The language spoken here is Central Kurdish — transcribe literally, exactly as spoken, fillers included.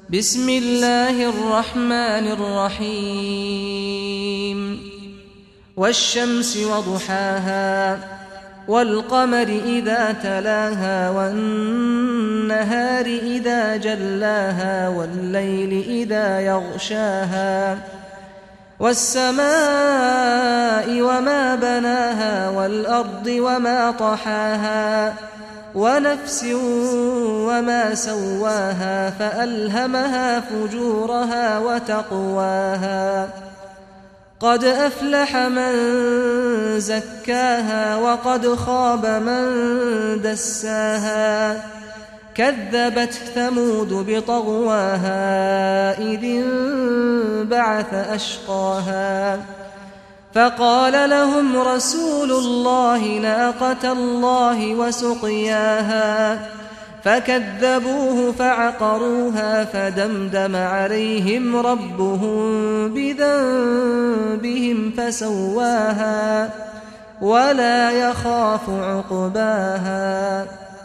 بسم الله الرحمن الرحيم والشمس وضحاها والقمر إذا تلاها والنهار إذا جلاها والليل إذا يغشاها والسماء وما بناها والأرض وما طحاها ونفس وما سواها فألهمها فجورها وتقواها قد أفلح من زكاها وقد خاب من دساها كذبت ثمود بطغواها إذ انبعث أشقاها فقال لهم رسول الله ناقة الله وسقياها فكذبوه فعقروها فدمدم عليهم ربهم بذنبهم فسواها ولا يخاف عقباها.